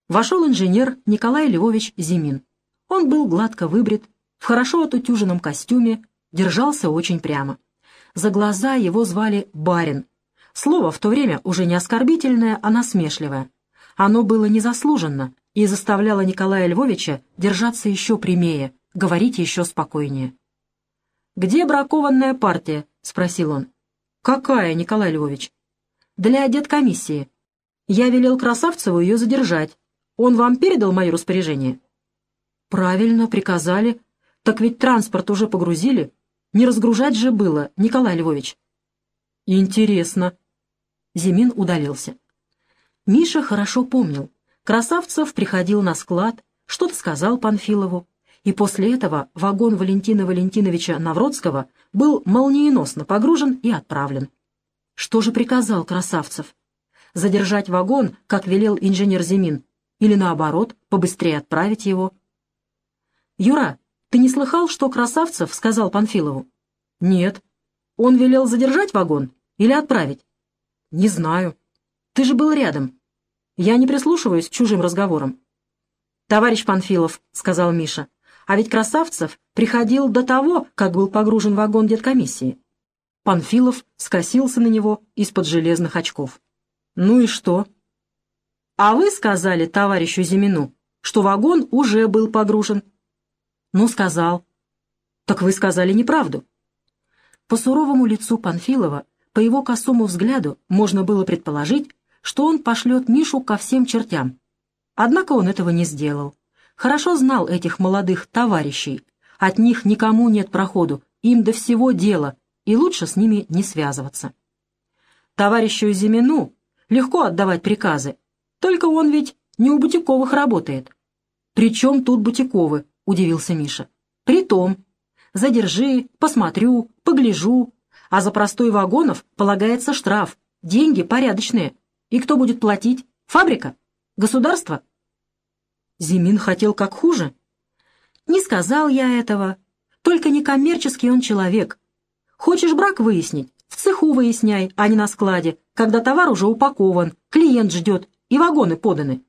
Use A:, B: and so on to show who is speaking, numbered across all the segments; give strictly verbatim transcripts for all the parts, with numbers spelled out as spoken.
A: Вошел инженер Николай Львович Зимин. Он был гладко выбрит, в хорошо отутюженном костюме, держался очень прямо. За глаза его звали барин. Слово в то время уже не оскорбительное, а насмешливое. Оно было незаслуженно и заставляло Николая Львовича держаться еще прямее, говорить еще спокойнее. «Где бракованная партия?» — спросил он. «Какая, Николай Львович?» «Для деткомиссии. Я велел Красавцеву ее задержать. Он вам передал мое распоряжение?» «Правильно, приказали. Так ведь транспорт уже погрузили. Не разгружать же было, Николай Львович». «Интересно». Зимин удалился. Миша хорошо помнил. Красавцев приходил на склад, что-то сказал Панфилову, и после этого вагон Валентина Валентиновича Навродского был молниеносно погружен и отправлен. Что же приказал Красавцев? Задержать вагон, как велел инженер Зимин, или наоборот, побыстрее отправить его? «Юра, ты не слыхал, что Красавцев сказал Панфилову?» «Нет». «Он велел задержать вагон или отправить?» «Не знаю. Ты же был рядом. Я не прислушиваюсь к чужим разговорам». «Товарищ Панфилов», — сказал Миша, — «а ведь Красавцев приходил до того, как был погружен вагон деткомиссии». Панфилов скосился на него из-под железных очков. «Ну и что?» «А вы сказали товарищу Зимину, что вагон уже был погружен». «Ну, сказал». «Так вы сказали неправду». По суровому лицу Панфилова, по его косому взгляду, можно было предположить, что он пошлет Мишу ко всем чертям. Однако он этого не сделал. Хорошо знал этих молодых товарищей. От них никому нет проходу, им до всего дела, и лучше с ними не связываться. Товарищу Зимину легко отдавать приказы, только он ведь не у Бутиковых работает. «При чем тут Бутиковы?» — удивился Миша. «Притом. Задержи, посмотрю, погляжу, а за простой вагонов полагается штраф, деньги порядочные. И кто будет платить? Фабрика? Государство?» Зимин хотел как хуже. «Не сказал я этого. Только некоммерческий он человек. Хочешь брак выяснить? В цеху выясняй, а не на складе, когда товар уже упакован, клиент ждет и вагоны поданы».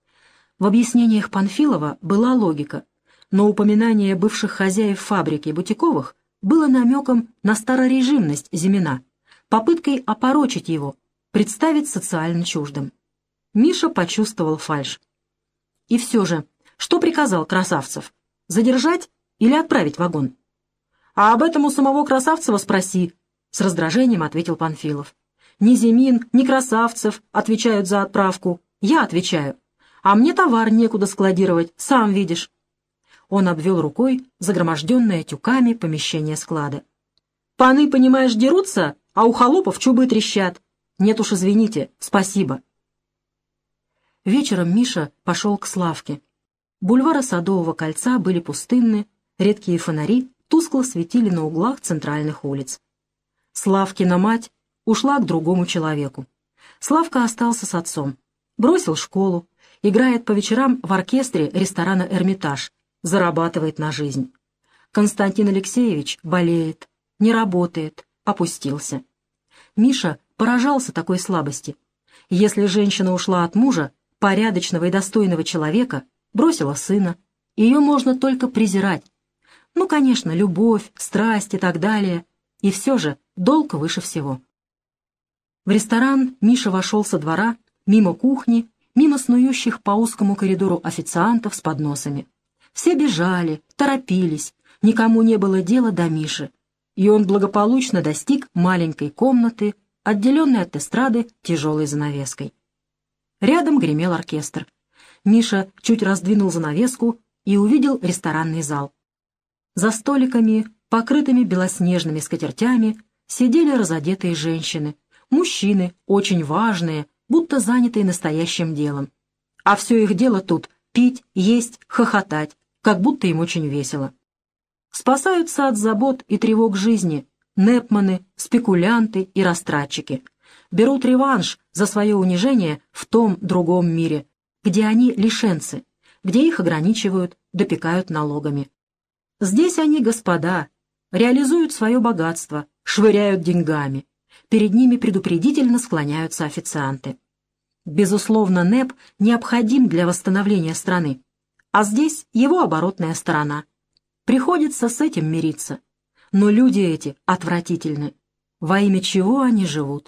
A: В объяснениях Панфилова была логика, но упоминание бывших хозяев фабрики Бутиковых было намеком на старорежимность Зимина, попыткой опорочить его, представить социально чуждым. Миша почувствовал фальшь. И все же, что приказал Красавцев? Задержать или отправить вагон? «А об этом у самого Красавцева спроси», — с раздражением ответил Панфилов. «Ни Зимин, ни Красавцев отвечают за отправку. Я отвечаю. А мне товар некуда складировать, сам видишь». Он обвел рукой загроможденное тюками помещение склада. «Паны, понимаешь, дерутся, а у холопов чубы трещат. Нет уж, извините, спасибо». Вечером Миша пошел к Славке. Бульвары Садового кольца были пустынны, редкие фонари тускло светили на углах центральных улиц. Славкина мать ушла к другому человеку. Славка остался с отцом. Бросил школу, играет по вечерам в оркестре ресторана «Эрмитаж», зарабатывает на жизнь. Константин Алексеевич болеет, не работает, опустился. Миша поражался такой слабости. Если женщина ушла от мужа, порядочного и достойного человека, бросила сына, ее можно только презирать. Ну, конечно, любовь, страсть и так далее. И все же долг выше всего. В ресторан Миша вошел со двора, мимо кухни, мимо снующих по узкому коридору официантов с подносами. Все бежали, торопились, никому не было дела до Миши, и он благополучно достиг маленькой комнаты, отделенной от эстрады тяжелой занавеской. Рядом гремел оркестр. Миша чуть раздвинул занавеску и увидел ресторанный зал. За столиками, покрытыми белоснежными скатертями, сидели разодетые женщины, мужчины, очень важные, будто занятые настоящим делом. А все их дело тут — пить, есть, хохотать, как будто им очень весело. Спасаются от забот и тревог жизни непманы, спекулянты и растратчики. Берут реванш за свое унижение в том другом мире, где они лишенцы, где их ограничивают, допекают налогами. Здесь они господа, реализуют свое богатство, швыряют деньгами. Перед ними предупредительно склоняются официанты. Безусловно, НЭП необходим для восстановления страны, а здесь его оборотная сторона. Приходится с этим мириться. Но люди эти отвратительны. Во имя чего они живут?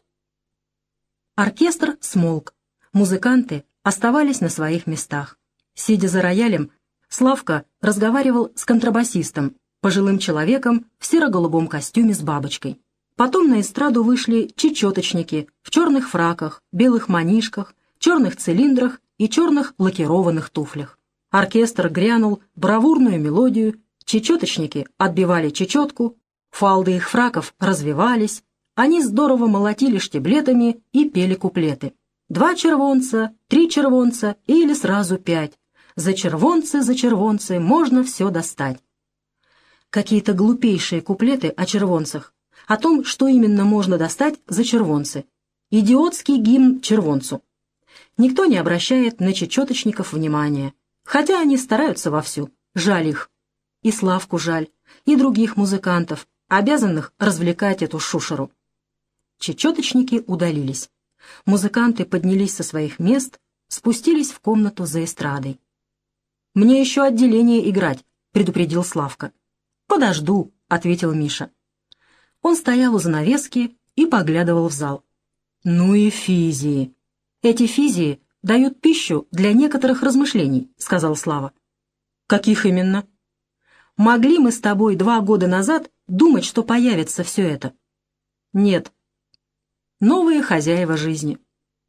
A: Оркестр смолк. Музыканты оставались на своих местах. Сидя за роялем, Славка разговаривал с контрабасистом, пожилым человеком в серо-голубом костюме с бабочкой. Потом на эстраду вышли чечеточники в черных фраках, белых манишках, черных цилиндрах и черных лакированных туфлях. Оркестр грянул бравурную мелодию, чечеточники отбивали чечетку, фалды их фраков развивались, они здорово молотили штиблетами и пели куплеты. Два червонца, три червонца или сразу пять. За червонцы, за червонцы можно все достать. Какие-то глупейшие куплеты о червонцах, о том, что именно можно достать за червонцы. Идиотский гимн червонцу. Никто не обращает на чечеточников внимания, хотя они стараются вовсю, жаль их. И Славку жаль, и других музыкантов, обязанных развлекать эту шушеру. Чечеточники удалились. Музыканты поднялись со своих мест, спустились в комнату за эстрадой. «Мне еще отделение играть», — предупредил Славка. «Подожду», — ответил Миша. Он стоял у занавески и поглядывал в зал. «Ну и физии! Эти физии дают пищу для некоторых размышлений», — сказал Слава. «Каких именно?» «Могли мы с тобой два года назад думать, что появится все это?» «Нет». «Новые хозяева жизни.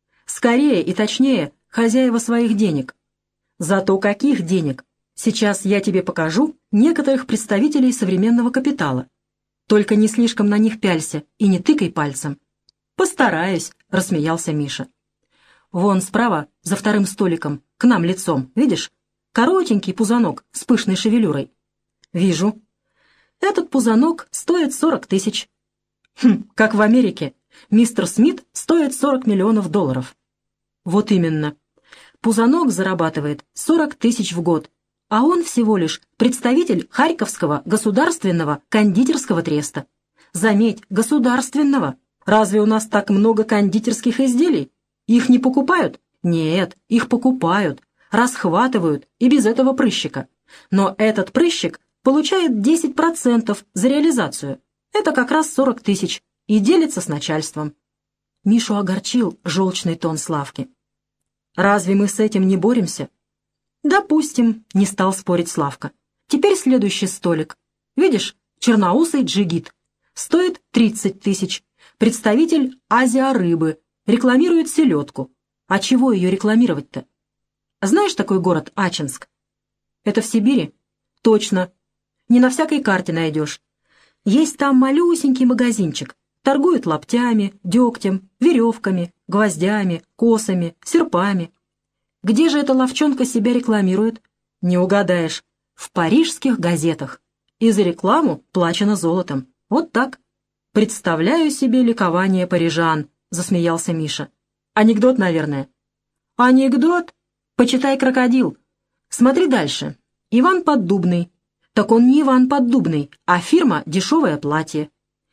A: Скорее и точнее хозяева своих денег. Зато каких денег? Сейчас я тебе покажу некоторых представителей современного капитала. Только не слишком на них пялься и не тыкай пальцем». «Постараюсь», — рассмеялся Миша. «Вон справа, за вторым столиком, к нам лицом, видишь? Коротенький пузанок с пышной шевелюрой». «Вижу. Этот пузанок стоит сорок тысяч». «Хм, как в Америке. Мистер Смит стоит сорок миллионов долларов». «Вот именно. Пузанок зарабатывает сорок тысяч в год, а он всего лишь представитель Харьковского государственного кондитерского треста. Заметь, государственного. Разве у нас так много кондитерских изделий? Их не покупают? Нет, их покупают, расхватывают и без этого прыщика. Но этот прыщик получает десять процентов за реализацию. Это как раз сорок тысяч и делится с начальством». Мишу огорчил желчный тон Славки. «Разве мы с этим не боремся?» «Допустим», — не стал спорить Славка. «Теперь следующий столик. Видишь, черноусый джигит. Стоит тридцать тысяч. Представитель Азия-рыбы. Рекламирует селедку. А чего ее рекламировать-то? Знаешь такой город Ачинск?» «Это в Сибири?» «Точно. Не на всякой карте найдешь. Есть там малюсенький магазинчик. Торгуют лаптями, дегтем, веревками, гвоздями, косами, серпами. Где же эта ловчонка себя рекламирует? Не угадаешь. В парижских газетах. И за рекламу плачено золотом. Вот так. Представляю себе ликование парижан», — засмеялся Миша. «Анекдот, наверное». «Анекдот? Почитай «Крокодил». Смотри дальше. Иван Поддубный. Так он не Иван Поддубный, а фирма «Дешевое платье».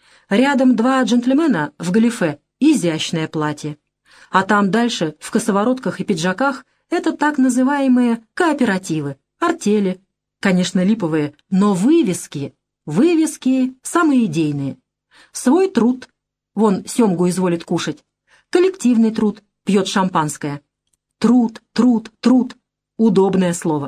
A: Рядом два джентльмена в галифе, изящное платье. А там дальше, в косоворотках и пиджаках, это так называемые кооперативы, артели. Конечно, липовые, но вывески, вывески самые идейные. Свой труд. Вон семгу изволит кушать. Коллективный труд, пьет шампанское. Труд, труд, труд. Удобное слово.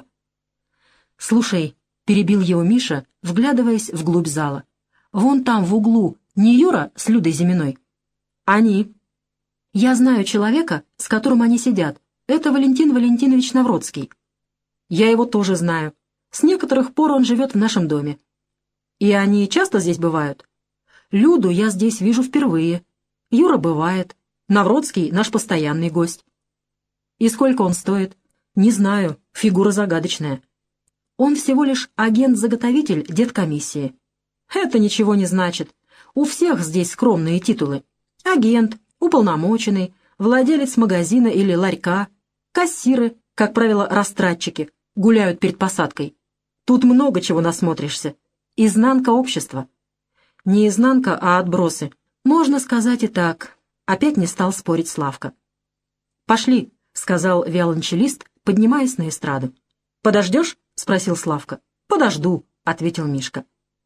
A: «Слушай», — перебил его Миша, вглядываясь вглубь зала. «Вон там в углу не Юра с Людой Зиминой?» «Они». «Я знаю человека, с которым они сидят. Это Валентин Валентинович Навродский». «Я его тоже знаю. С некоторых пор он живет в нашем доме». «И они часто здесь бывают?» «Люду я здесь вижу впервые. Юра бывает. Навродский — наш постоянный гость». «И сколько он стоит?» «Не знаю. Фигура загадочная». «Он всего лишь агент-заготовитель деткомиссии». «Это ничего не значит. У всех здесь скромные титулы. Агент, уполномоченный, владелец магазина или ларька, кассиры, как правило, растратчики, гуляют перед посадкой. Тут много чего насмотришься. Изнанка общества». «Не изнанка, а отбросы. Можно сказать и так». Опять не стал спорить Славка. «Пошли», — сказал виолончелист, поднимаясь на эстраду. «Подождешь?» — спросил Славка. «Подожду», — ответил Мишка.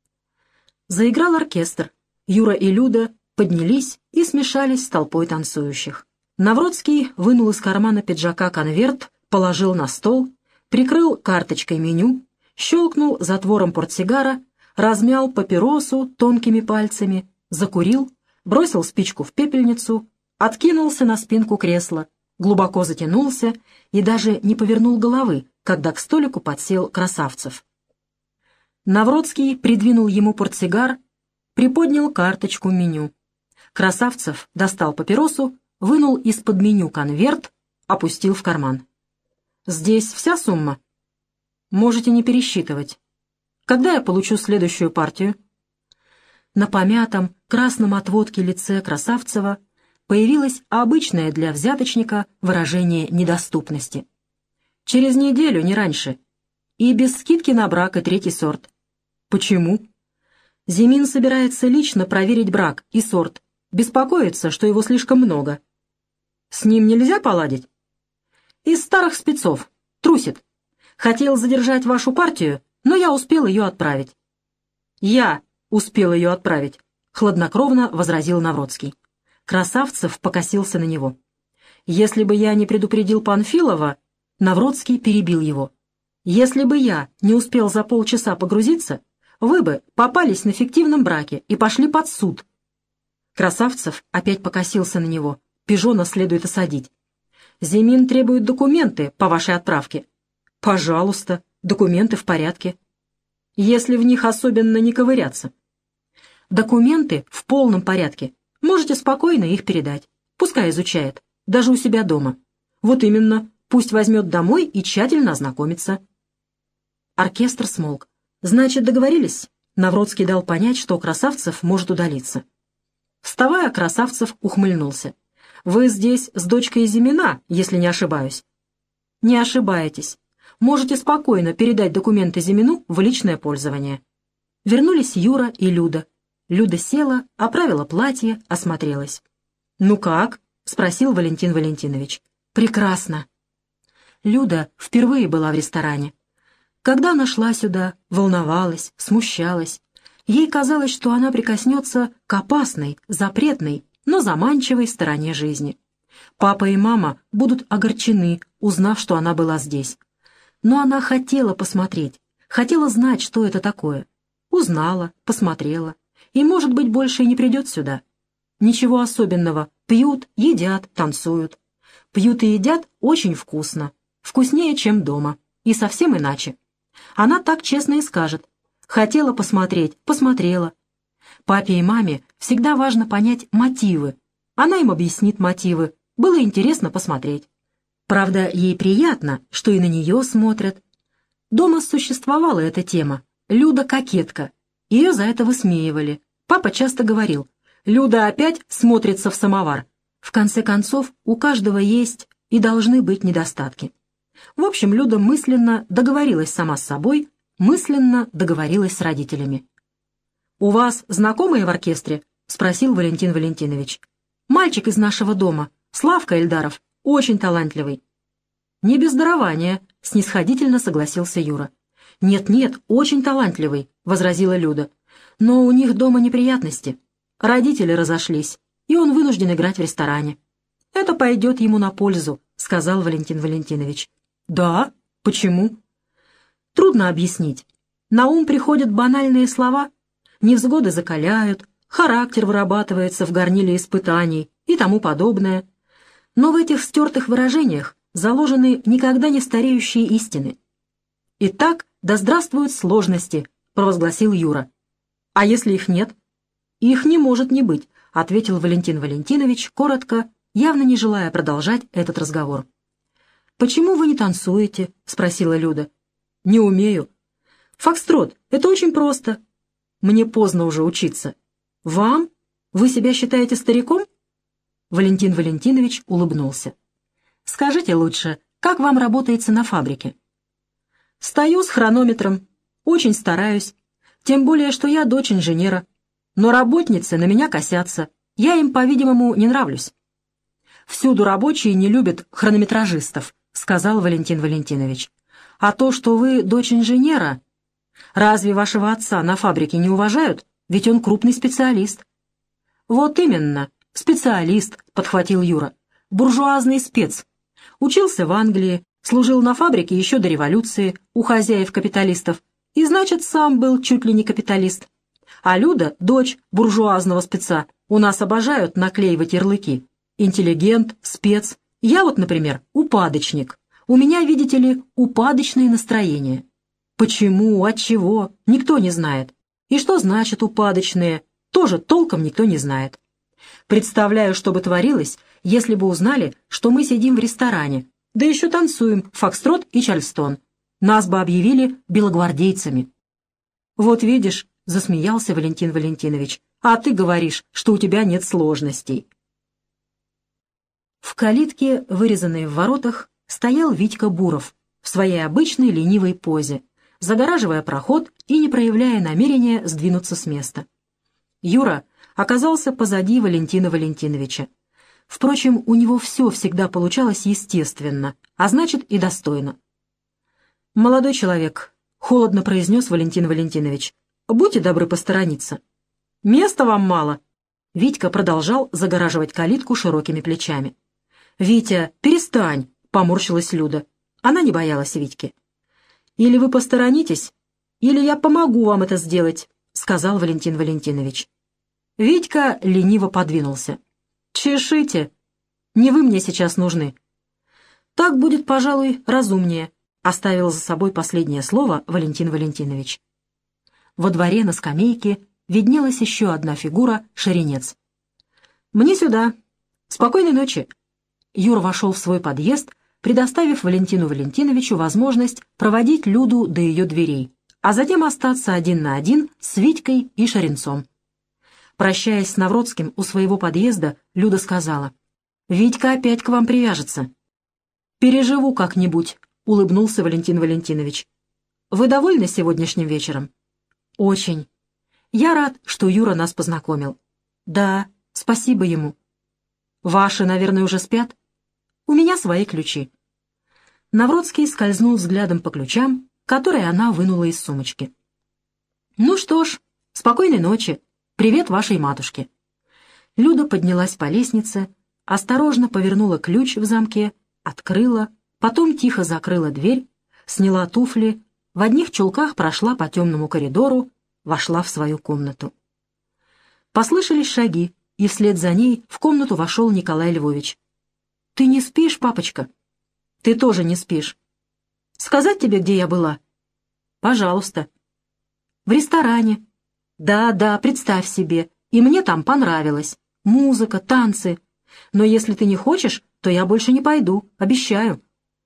A: Заиграл оркестр. Юра и Люда поднялись и смешались с толпой танцующих. Навродский вынул из кармана пиджака конверт, положил на стол, прикрыл карточкой меню, щелкнул затвором портсигара, размял папиросу тонкими пальцами, закурил, бросил спичку в пепельницу, откинулся на спинку кресла, глубоко затянулся и даже не повернул головы, когда к столику подсел Красавцев. Навродский придвинул ему портсигар, приподнял карточку меню. Красавцев достал папиросу, вынул из-под меню конверт, опустил в карман. «Здесь вся сумма?» «Можете не пересчитывать. Когда я получу следующую партию?» На помятом, красном от водки лице Красавцева появилось обычное для взяточника выражение недоступности. «Через неделю, не раньше. И без скидки на брак и третий сорт». «Почему?» «Зимин собирается лично проверить брак и сорт. Беспокоится, что его слишком много». «С ним нельзя поладить?» «Из старых спецов. Трусит. Хотел задержать вашу партию, но я успел ее отправить». «Я успел ее отправить», — хладнокровно возразил Навродский. Красавцев покосился на него. «Если бы я не предупредил Панфилова...» Навродский перебил его. «Если бы я не успел за полчаса погрузиться, вы бы попались на фиктивном браке и пошли под суд». Красавцев опять покосился на него. «Пижона следует осадить». «Зимин требует документы по вашей отправке». «Пожалуйста, документы в порядке. Если в них особенно не ковыряться». «Документы в полном порядке. Можете спокойно их передать. Пускай изучает. Даже у себя дома». «Вот именно. Пусть возьмет домой и тщательно ознакомится». Оркестр смолк. «Значит, договорились?» Навродский дал понять, что Красавцев может удалиться. Вставая, Красавцев ухмыльнулся. «Вы здесь с дочкой Зимина, если не ошибаюсь?» «Не ошибаетесь. Можете спокойно передать документы Зимину в личное пользование». Вернулись Юра и Люда. Люда села, оправила платье, осмотрелась. «Ну как?» — спросил Валентин Валентинович. «Прекрасно». Люда впервые была в ресторане. Когда она шла сюда, волновалась, смущалась. Ей казалось, что она прикоснется к опасной, запретной, но заманчивой стороне жизни. Папа и мама будут огорчены, узнав, что она была здесь. Но она хотела посмотреть, хотела знать, что это такое. Узнала, посмотрела, и, может быть, больше и не придет сюда. Ничего особенного. Пьют, едят, танцуют. Пьют и едят очень вкусно. Вкуснее, чем дома. И совсем иначе. Она так честно и скажет. Хотела посмотреть, посмотрела. Папе и маме всегда важно понять мотивы. Она им объяснит мотивы. Было интересно посмотреть. Правда, ей приятно, что и на нее смотрят. Дома существовала эта тема. Люда кокетка. Ее за это высмеивали. Папа часто говорил: «Люда опять смотрится в самовар». В конце концов, у каждого есть и должны быть недостатки. В общем, Люда мысленно договорилась сама с собой, мысленно договорилась с родителями. «У вас знакомые в оркестре?» — спросил Валентин Валентинович. «Мальчик из нашего дома, Славка Эльдаров, очень талантливый». «Не без дарования», — снисходительно согласился Юра. «Нет-нет, очень талантливый», — возразила Люда. «Но у них дома неприятности. Родители разошлись, и он вынужден играть в ресторане». «Это пойдет ему на пользу», — сказал Валентин Валентинович. «Да? Почему?» «Трудно объяснить. На ум приходят банальные слова. Невзгоды закаляют, характер вырабатывается в горниле испытаний и тому подобное. Но в этих стертых выражениях заложены никогда не стареющие истины. «Итак, да здравствуют сложности», — провозгласил Юра. «А если их нет?» «Их не может не быть», — ответил Валентин Валентинович коротко, явно не желая продолжать этот разговор. «Почему вы не танцуете?» — спросила Люда. «Не умею». «Фокстрот, это очень просто». «Мне поздно уже учиться». «Вам? Вы себя считаете стариком?» Валентин Валентинович улыбнулся. «Скажите лучше, как вам работается на фабрике?» «Стою с хронометром. Очень стараюсь. Тем более, что я дочь инженера. Но работницы на меня косятся. Я им, по-видимому, не нравлюсь». Всюду рабочие не любят хронометражистов», — сказал Валентин Валентинович. «А то, что вы дочь инженера, разве вашего отца на фабрике не уважают? Ведь он крупный специалист». «Вот именно, специалист», — подхватил Юра. «Буржуазный спец. Учился в Англии, служил на фабрике еще до революции у хозяев-капиталистов, и, значит, сам был чуть ли не капиталист. А Люда, дочь буржуазного спеца, у нас обожают наклеивать ярлыки. Интеллигент, спец. Я вот, например, упадочник. У меня, видите ли, упадочные настроения. Почему, отчего, никто не знает. И что значит упадочные, тоже толком никто не знает. Представляю, что бы творилось, если бы узнали, что мы сидим в ресторане, да еще танцуем фокстрот и чарльстон. Нас бы объявили белогвардейцами». «Вот видишь», — засмеялся Валентин Валентинович, «а ты говоришь, что у тебя нет сложностей». В калитке, вырезанной в воротах, стоял Витька Буров в своей обычной ленивой позе, загораживая проход и не проявляя намерения сдвинуться с места. Юра оказался позади Валентина Валентиновича. Впрочем, у него все всегда получалось естественно, а значит и достойно. «Молодой человек», — холодно произнес Валентин Валентинович, — «будьте добры посторониться». «Места вам мало». Витька продолжал загораживать калитку широкими плечами. «Витя, перестань», — поморщилась Люда. Она не боялась Витьки. «Или вы посторонитесь, или я помогу вам это сделать», — сказал Валентин Валентинович. Витька лениво подвинулся. «Чешите. Не вы мне сейчас нужны». «Так будет, пожалуй, разумнее», — оставил за собой последнее слово Валентин Валентинович. Во дворе на скамейке виднелась еще одна фигура — Шеренец. «Мне сюда. Спокойной ночи». Юра вошел в свой подъезд, предоставив Валентину Валентиновичу возможность проводить Люду до ее дверей, а затем остаться один на один с Витькой и Шеренцом. Прощаясь с Навродским у своего подъезда, Люда сказала: «Витька опять к вам привяжется». «Переживу как-нибудь», — улыбнулся Валентин Валентинович. «Вы довольны сегодняшним вечером?» «Очень. Я рад, что Юра нас познакомил». «Да, спасибо ему». «Ваши, наверное, уже спят?» «У меня свои ключи». Навродский скользнул взглядом по ключам, которые она вынула из сумочки. «Ну что ж, спокойной ночи. Привет вашей матушке». Люда поднялась по лестнице, осторожно повернула ключ в замке, открыла, потом тихо закрыла дверь, сняла туфли, в одних чулках прошла по темному коридору, вошла в свою комнату. Послышались шаги, и вслед за ней в комнату вошел Николай Львович. «Ты не спишь, папочка?» «Ты тоже не спишь». «Сказать тебе, где я была?» «Пожалуйста». «В ресторане». «Да, да, представь себе, и мне там понравилось. Музыка, танцы. Но если ты не хочешь, то я больше не пойду, обещаю».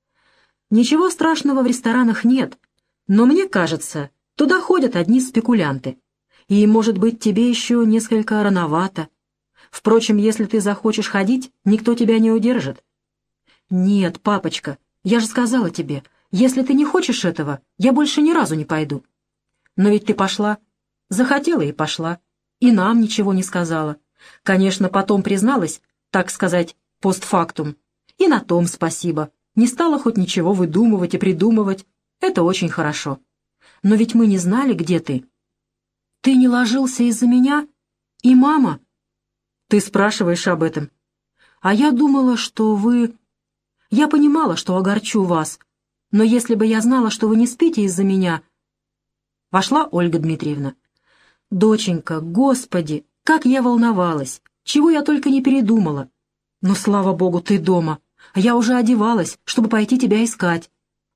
A: «Ничего страшного в ресторанах нет, но мне кажется, туда ходят одни спекулянты. И, может быть, тебе еще несколько рановато. Впрочем, если ты захочешь ходить, никто тебя не удержит». «Нет, папочка, я же сказала тебе, если ты не хочешь этого, я больше ни разу не пойду». «Но ведь ты пошла». «Захотела и пошла. И нам ничего не сказала. Конечно, потом призналась, так сказать, постфактум. И на том спасибо. Не стала хоть ничего выдумывать и придумывать. Это очень хорошо. Но ведь мы не знали, где ты». «Ты не ложился из-за меня? И мама?» «Ты спрашиваешь об этом. А я думала, что вы...» «Я понимала, что огорчу вас. Но если бы я знала, что вы не спите из-за меня...» Вошла Ольга Дмитриевна. «Доченька, господи, как я волновалась! Чего я только не передумала! Но, слава богу, ты дома! Я уже одевалась, чтобы пойти тебя искать!»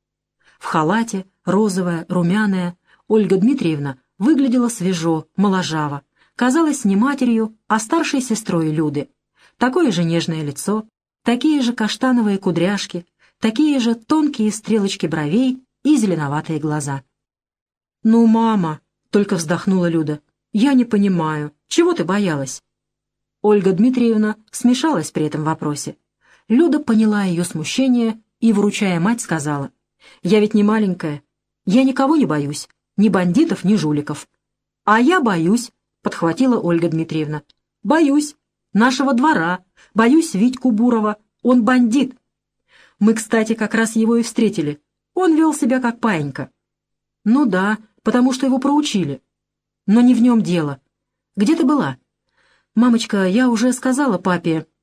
A: В халате, розовая, румяная, Ольга Дмитриевна выглядела свежо, моложаво, казалась не матерью, а старшей сестрой Люды. Такое же нежное лицо, такие же каштановые кудряшки, такие же тонкие стрелочки бровей и зеленоватые глаза. «Ну, мама!» — только вздохнула Люда. «Я не понимаю, чего ты боялась?» Ольга Дмитриевна смешалась при этом вопросе. Люда поняла ее смущение и, выручая мать, сказала: «Я ведь не маленькая. Я никого не боюсь, ни бандитов, ни жуликов». «А я боюсь», — подхватила Ольга Дмитриевна. «Боюсь. Нашего двора. Боюсь Витьку Бурова. Он бандит. Мы, кстати, как раз его и встретили. Он вел себя как паинька. Ну да, потому что его проучили. Но не в нем дело. Где ты была? Мамочка, я уже сказала папе.